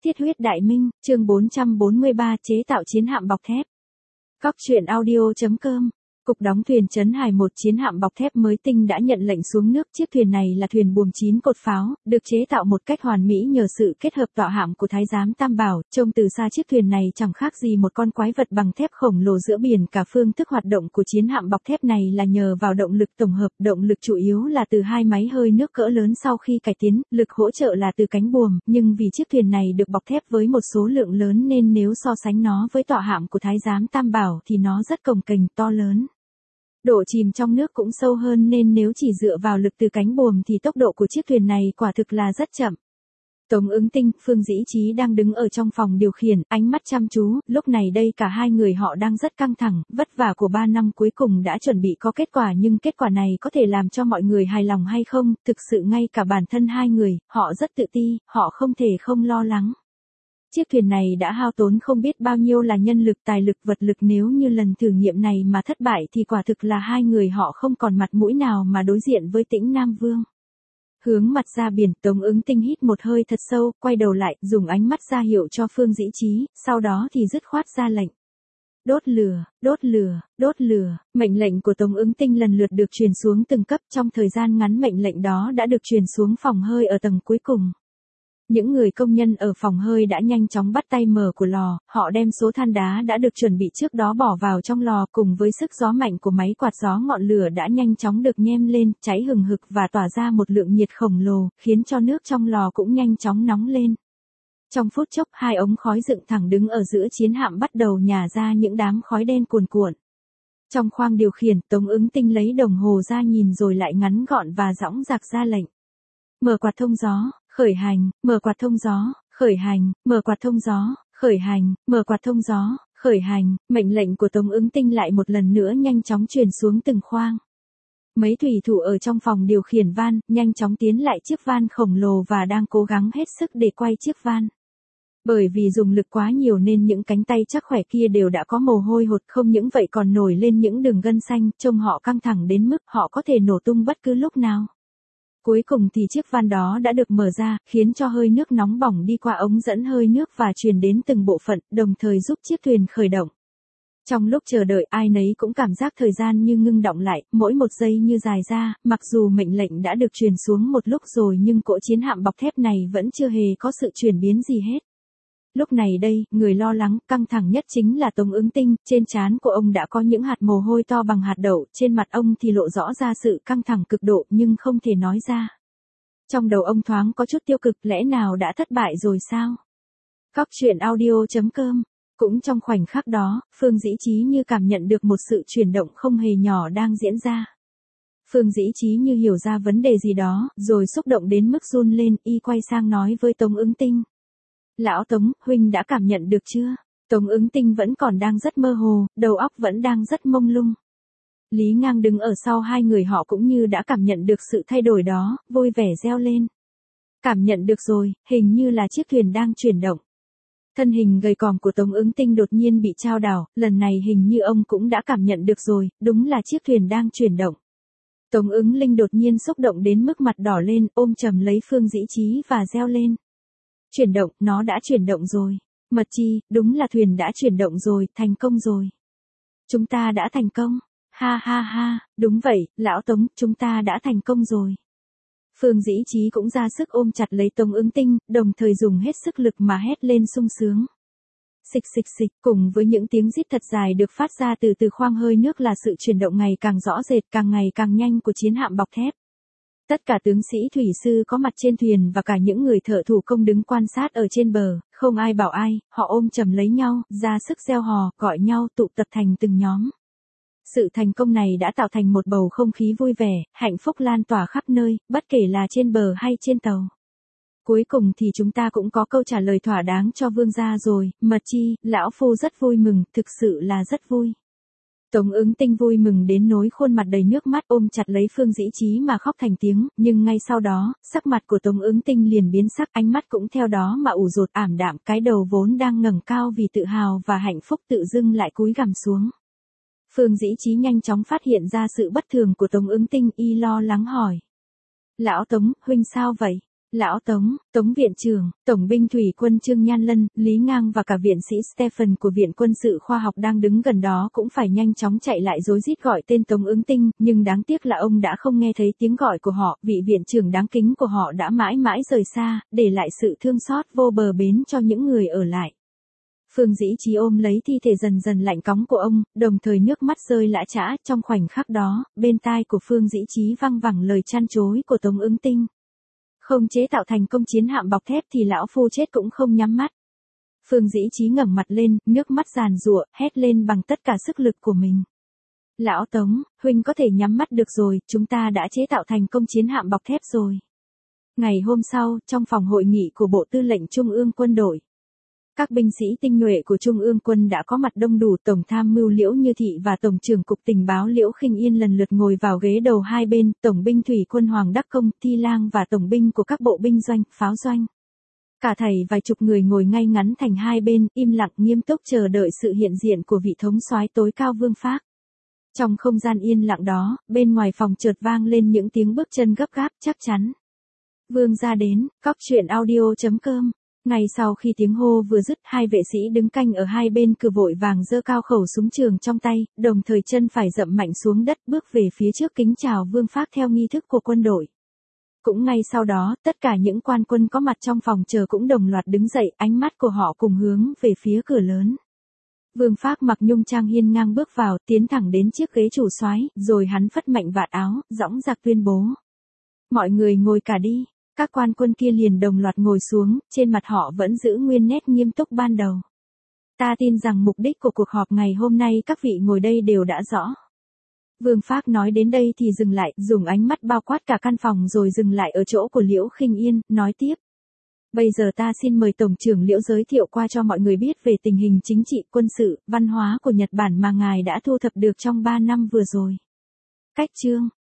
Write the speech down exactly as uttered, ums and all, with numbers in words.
Thiết huyết đại minh, chương bốn trăm bốn mươi ba chế tạo chiến hạm bọc thép. Cóc truyện audio.com. Cục đóng thuyền Trấn Hải một chiến hạm bọc thép mới tinh đã nhận lệnh xuống nước. Chiếc thuyền này là thuyền buồm chín cột pháo, được chế tạo một cách hoàn mỹ nhờ sự kết hợp tọa hạm của Thái giám Tam Bảo. Trông từ xa chiếc thuyền này chẳng khác gì một con quái vật bằng thép khổng lồ giữa biển. Cả phương thức hoạt động của chiến hạm bọc thép này là nhờ vào động lực tổng hợp. Động lực chủ yếu là từ hai máy hơi nước cỡ lớn sau khi cải tiến, lực hỗ trợ là từ cánh buồm. Nhưng vì chiếc thuyền này được bọc thép với một số lượng lớn nên nếu so sánh nó với tọa hạm của Thái giám Tam Bảo thì nó rất cồng kềnh, to lớn. Độ chìm trong nước cũng sâu hơn nên nếu chỉ dựa vào lực từ cánh buồm thì tốc độ của chiếc thuyền này quả thực là rất chậm. Tống Ứng Tinh, Phương Dĩ Chí đang đứng ở trong phòng điều khiển, ánh mắt chăm chú. Lúc này đây cả hai người họ đang rất căng thẳng, vất vả của ba năm cuối cùng đã chuẩn bị có kết quả, nhưng kết quả này có thể làm cho mọi người hài lòng hay không, thực sự ngay cả bản thân hai người, họ rất tự ti, họ không thể không lo lắng. Chiếc thuyền này đã hao tốn không biết bao nhiêu là nhân lực, tài lực, vật lực, nếu như lần thử nghiệm này mà thất bại thì quả thực là hai người họ không còn mặt mũi nào mà đối diện với Tĩnh Nam Vương. Hướng mặt ra biển, Tống Ứng Tinh hít một hơi thật sâu, quay đầu lại, dùng ánh mắt ra hiệu cho Phương Dĩ Chí, sau đó thì dứt khoát ra lệnh. Đốt lửa, đốt lửa, đốt lửa. Mệnh lệnh của Tống Ứng Tinh lần lượt được truyền xuống từng cấp, trong thời gian ngắn mệnh lệnh đó đã được truyền xuống phòng hơi ở tầng cuối cùng. Những người công nhân ở phòng hơi đã nhanh chóng bắt tay mở của lò, họ đem số than đá đã được chuẩn bị trước đó bỏ vào trong lò, cùng với sức gió mạnh của máy quạt gió, ngọn lửa đã nhanh chóng được nhem lên, cháy hừng hực và tỏa ra một lượng nhiệt khổng lồ, khiến cho nước trong lò cũng nhanh chóng nóng lên. Trong phút chốc, hai ống khói dựng thẳng đứng ở giữa chiến hạm bắt đầu nhả ra những đám khói đen cuồn cuộn. Trong khoang điều khiển, Tống Ứng Tinh lấy đồng hồ ra nhìn rồi lại ngắn gọn và dõng dạc ra lệnh. Mở quạt thông gió. Khởi hành, mở quạt thông gió, khởi hành, mở quạt thông gió, khởi hành, mở quạt thông gió, khởi hành. Mệnh lệnh của Tống Ứng Tinh lại một lần nữa nhanh chóng truyền xuống từng khoang. Mấy thủy thủ ở trong phòng điều khiển van, nhanh chóng tiến lại chiếc van khổng lồ và đang cố gắng hết sức để quay chiếc van. Bởi vì dùng lực quá nhiều nên những cánh tay chắc khỏe kia đều đã có mồ hôi hột, không những vậy còn nổi lên những đường gân xanh, trông họ căng thẳng đến mức họ có thể nổ tung bất cứ lúc nào. Cuối cùng thì chiếc van đó đã được mở ra, khiến cho hơi nước nóng bỏng đi qua ống dẫn hơi nước và truyền đến từng bộ phận, đồng thời giúp chiếc thuyền khởi động. Trong lúc chờ đợi, ai nấy cũng cảm giác thời gian như ngưng đọng lại, mỗi một giây như dài ra. Mặc dù mệnh lệnh đã được truyền xuống một lúc rồi nhưng cỗ chiến hạm bọc thép này vẫn chưa hề có sự chuyển biến gì hết. Lúc này đây, người lo lắng, căng thẳng nhất chính là Tống Ứng Tinh. Trên trán của ông đã có những hạt mồ hôi to bằng hạt đậu, trên mặt ông thì lộ rõ ra sự căng thẳng cực độ nhưng không thể nói ra. Trong đầu ông thoáng có chút tiêu cực, lẽ nào đã thất bại rồi sao? Cóc truyện audio.com. Cũng trong khoảnh khắc đó, Phương Dĩ Chí như cảm nhận được một sự chuyển động không hề nhỏ đang diễn ra. Phương Dĩ Chí như hiểu ra vấn đề gì đó, rồi xúc động đến mức run lên, y quay sang nói với Tống Ứng Tinh. Lão Tống, huynh đã cảm nhận được chưa? Tống Ứng Tinh vẫn còn đang rất mơ hồ, đầu óc vẫn đang rất mông lung. Lý Ngang đứng ở sau hai người họ cũng như đã cảm nhận được sự thay đổi đó, vui vẻ reo lên. Cảm nhận được rồi, hình như là chiếc thuyền đang chuyển động. Thân hình gầy còm của Tống Ứng Tinh đột nhiên bị chao đảo, lần này hình như ông cũng đã cảm nhận được rồi, đúng là chiếc thuyền đang chuyển động. Tống Ứng Linh đột nhiên xúc động đến mức mặt đỏ lên, ôm chầm lấy Phương Dĩ Chí và reo lên. Chuyển động, nó đã chuyển động rồi. Mật Chi, đúng là thuyền đã chuyển động rồi, thành công rồi. Chúng ta đã thành công. Ha ha ha, đúng vậy, lão Tống, chúng ta đã thành công rồi. Phương Dĩ Chí cũng ra sức ôm chặt lấy Tống Ứng Tinh, đồng thời dùng hết sức lực mà hét lên sung sướng. Xịch xịch xịch, cùng với những tiếng rít thật dài được phát ra từ từ khoang hơi nước là sự chuyển động ngày càng rõ rệt, càng ngày càng nhanh của chiến hạm bọc thép. Tất cả tướng sĩ thủy sư có mặt trên thuyền và cả những người thợ thủ công đứng quan sát ở trên bờ, không ai bảo ai, họ ôm chầm lấy nhau, ra sức reo hò, gọi nhau tụ tập thành từng nhóm. Sự thành công này đã tạo thành một bầu không khí vui vẻ, hạnh phúc lan tỏa khắp nơi, bất kể là trên bờ hay trên tàu. Cuối cùng thì chúng ta cũng có câu trả lời thỏa đáng cho vương gia rồi, Mật Chi, lão phu rất vui mừng, thực sự là rất vui. Tống Ứng Tinh vui mừng đến nỗi khuôn mặt đầy nước mắt ôm chặt lấy Phương Dĩ Chí mà khóc thành tiếng, nhưng ngay sau đó, sắc mặt của Tống Ứng Tinh liền biến sắc, ánh mắt cũng theo đó mà ủ rột ảm đạm, cái đầu vốn đang ngẩng cao vì tự hào và hạnh phúc tự dưng lại cúi gằm xuống. Phương Dĩ Chí nhanh chóng phát hiện ra sự bất thường của Tống Ứng Tinh, y lo lắng hỏi. Lão Tống, huynh sao vậy? Lão Tống, Tống viện trưởng, Tổng binh thủy quân Trương Nhan Lân, Lý Ngang và cả viện sĩ Stephen của Viện Quân sự Khoa học đang đứng gần đó cũng phải nhanh chóng chạy lại rối rít gọi tên Tống Ứng Tinh, nhưng đáng tiếc là ông đã không nghe thấy tiếng gọi của họ, vị viện trưởng đáng kính của họ đã mãi mãi rời xa, để lại sự thương xót vô bờ bến cho những người ở lại. Phương Dĩ Trí ôm lấy thi thể dần dần lạnh cóng của ông, đồng thời nước mắt rơi lã chã. Trong khoảnh khắc đó, bên tai của Phương Dĩ Trí văng vẳng lời chăn chối của Tống Ứng Tinh. Không chế tạo thành công chiến hạm bọc thép thì lão phu chết cũng không nhắm mắt. Phương Dĩ Trí ngẩng mặt lên, nước mắt giàn giụa, hét lên bằng tất cả sức lực của mình. Lão Tống, huynh có thể nhắm mắt được rồi, chúng ta đã chế tạo thành công chiến hạm bọc thép rồi. Ngày hôm sau, trong phòng hội nghị của Bộ Tư lệnh Trung ương Quân đội, các binh sĩ tinh nhuệ của Trung ương quân đã có mặt đông đủ. Tổng tham mưu Liễu Như Thị và Tổng trưởng Cục Tình báo Liễu Khinh Yên lần lượt ngồi vào ghế đầu hai bên, Tổng binh thủy quân Hoàng Đắc Công, Thi Lang và Tổng binh của các bộ binh doanh, pháo doanh. Cả thảy vài chục người ngồi ngay ngắn thành hai bên, im lặng nghiêm túc chờ đợi sự hiện diện của vị thống soái tối cao Vương Phác. Trong không gian yên lặng đó, bên ngoài phòng chợt vang lên những tiếng bước chân gấp gáp, chắc chắn. Vương gia đến, cóc truyện audio chấm com. Ngay sau khi tiếng hô vừa dứt, hai vệ sĩ đứng canh ở hai bên cửa vội vàng giơ cao khẩu súng trường trong tay, đồng thời chân phải dậm mạnh xuống đất bước về phía trước kính chào Vương Phác theo nghi thức của quân đội. Cũng ngay sau đó, tất cả những quan quân có mặt trong phòng chờ cũng đồng loạt đứng dậy, ánh mắt của họ cùng hướng về phía cửa lớn. Vương Phác mặc nhung trang hiên ngang bước vào, tiến thẳng đến chiếc ghế chủ soái, rồi hắn phất mạnh vạt áo, dõng dạc tuyên bố: "Mọi người ngồi cả đi." Các quan quân kia liền đồng loạt ngồi xuống, trên mặt họ vẫn giữ nguyên nét nghiêm túc ban đầu. "Ta tin rằng mục đích của cuộc họp ngày hôm nay các vị ngồi đây đều đã rõ." Vương Phác nói đến đây thì dừng lại, dùng ánh mắt bao quát cả căn phòng rồi dừng lại ở chỗ của Liễu Khinh Yên, nói tiếp: "Bây giờ ta xin mời Tổng trưởng Liễu giới thiệu qua cho mọi người biết về tình hình chính trị, quân sự, văn hóa của Nhật Bản mà ngài đã thu thập được trong ba năm vừa rồi." Cách chương